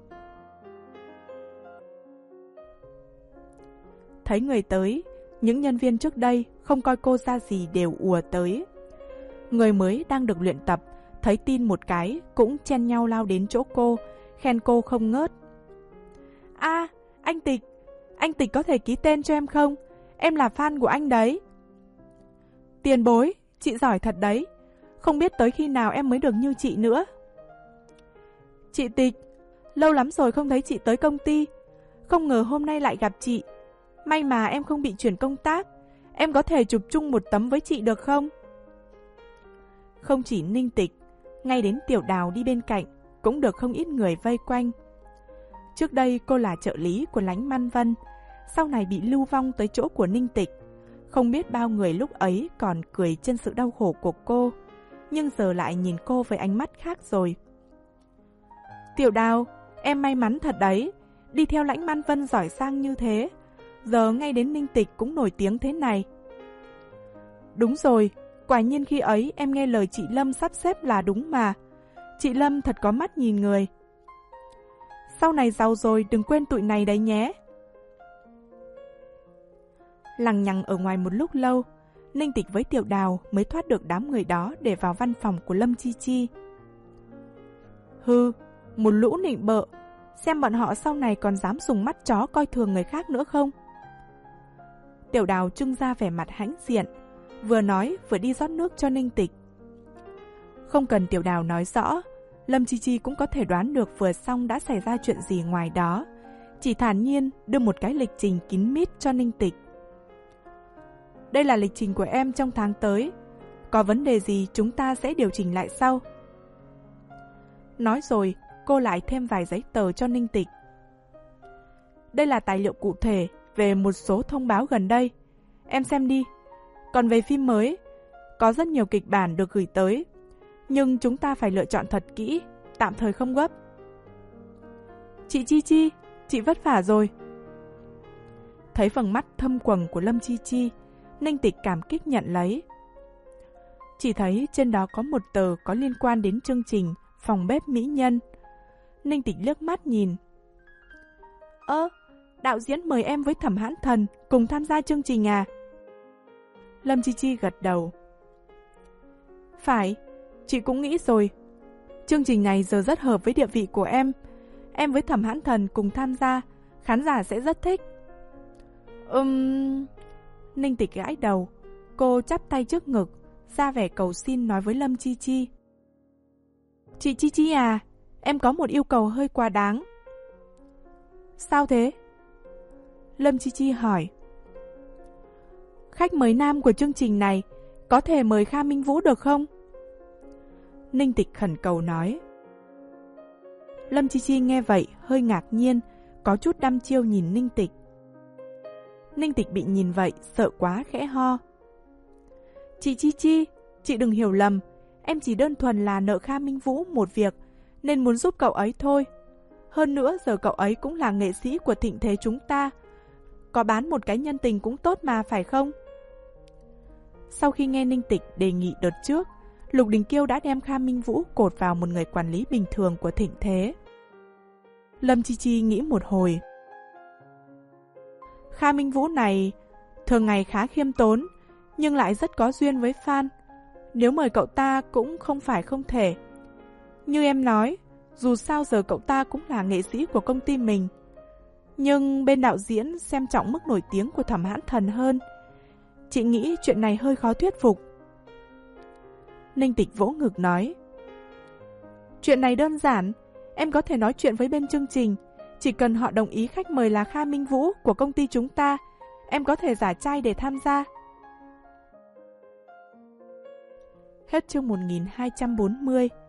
Thấy người tới, những nhân viên trước đây không coi cô ra gì đều ùa tới. Người mới đang được luyện tập, thấy tin một cái cũng chen nhau lao đến chỗ cô, khen cô không ngớt. A, à, anh Tịch, anh Tịch có thể ký tên cho em không? Em là fan của anh đấy. Tiền bối, chị giỏi thật đấy. Không biết tới khi nào em mới được như chị nữa. Chị Tịch, lâu lắm rồi không thấy chị tới công ty. Không ngờ hôm nay lại gặp chị. May mà em không bị chuyển công tác. Em có thể chụp chung một tấm với chị được không? Không chỉ Ninh Tịch, ngay đến Tiểu Đào đi bên cạnh cũng được không ít người vây quanh. Trước đây cô là trợ lý của Lánh Man Vân, sau này bị lưu vong tới chỗ của Ninh Tịch. Không biết bao người lúc ấy còn cười trên sự đau khổ của cô, nhưng giờ lại nhìn cô với ánh mắt khác rồi. Tiểu Đào, em may mắn thật đấy, đi theo Lãnh Man Vân giỏi sang như thế, giờ ngay đến Ninh Tịch cũng nổi tiếng thế này. Đúng rồi, Quả nhiên khi ấy em nghe lời chị Lâm sắp xếp là đúng mà. Chị Lâm thật có mắt nhìn người. Sau này giàu rồi đừng quên tụi này đấy nhé. Lằng nhằng ở ngoài một lúc lâu, Ninh Tịch với Tiểu Đào mới thoát được đám người đó để vào văn phòng của Lâm Chi Chi. Hừ, một lũ nịnh bợ, xem bọn họ sau này còn dám dùng mắt chó coi thường người khác nữa không? Tiểu Đào trưng ra vẻ mặt hãnh diện, vừa nói vừa đi rót nước cho Ninh Tịch. Không cần Tiểu Đào nói rõ, Lâm Chi Chi cũng có thể đoán được vừa xong đã xảy ra chuyện gì ngoài đó, chỉ thản nhiên đưa một cái lịch trình kín mít cho Ninh Tịch. Đây là lịch trình của em trong tháng tới, có vấn đề gì chúng ta sẽ điều chỉnh lại sau. Nói rồi, cô lại thêm vài giấy tờ cho Ninh Tịch. Đây là tài liệu cụ thể về một số thông báo gần đây, em xem đi. Còn về phim mới, có rất nhiều kịch bản được gửi tới, nhưng chúng ta phải lựa chọn thật kỹ, tạm thời không gấp. Chị Chi Chi, chị vất vả rồi. Thấy phần mắt thâm quầng của Lâm Chi Chi, Ninh Tịch cảm kích nhận lấy. Chỉ thấy trên đó có một tờ có liên quan đến chương trình Phòng bếp mỹ nhân. Ninh Tịch liếc mắt nhìn. Ơ, đạo diễn mời em với Thẩm Hãn Thần cùng tham gia chương trình à? Lâm Chi Chi gật đầu. Phải, chị cũng nghĩ rồi. Chương trình này giờ rất hợp với địa vị của em. Em với Thẩm Hãn Thần cùng tham gia, khán giả sẽ rất thích. Ừm... Ninh Tịch gãi đầu. Cô chắp tay trước ngực, ra vẻ cầu xin nói với Lâm Chi Chi. Chị Chi Chi à, em có một yêu cầu hơi quá đáng. Sao thế? Lâm Chi Chi hỏi. Khách mời nam của chương trình này có thể mời Kha Minh Vũ được không? Ninh Tịch khẩn cầu nói. Lâm Chi Chi nghe vậy hơi ngạc nhiên, có chút đăm chiêu nhìn Ninh Tịch. Ninh Tịch bị nhìn vậy sợ quá khẽ ho. Chị Chi Chi, chị đừng hiểu lầm, em chỉ đơn thuần là nợ Kha Minh Vũ một việc nên muốn giúp cậu ấy thôi. Hơn nữa giờ cậu ấy cũng là nghệ sĩ của thịnh thế chúng ta, có bán một cái nhân tình cũng tốt mà phải không? Sau khi nghe Ninh Tịch đề nghị đợt trước, Lục Đình Kiêu đã đem Kha Minh Vũ cột vào một người quản lý bình thường của thịnh thế. Lâm Chi Chi nghĩ một hồi. Kha Minh Vũ này thường ngày khá khiêm tốn, nhưng lại rất có duyên với fan. Nếu mời cậu ta cũng không phải không thể. Như em nói, dù sao giờ cậu ta cũng là nghệ sĩ của công ty mình. Nhưng bên đạo diễn xem trọng mức nổi tiếng của Thẩm Hãn Thần hơn. Chị nghĩ chuyện này hơi khó thuyết phục. Ninh Tịch vỗ ngực nói. Chuyện này đơn giản, em có thể nói chuyện với bên chương trình. Chỉ cần họ đồng ý khách mời là Kha Minh Vũ của công ty chúng ta, em có thể giả trai để tham gia. Hết chương một nghìn hai trăm bốn mươi.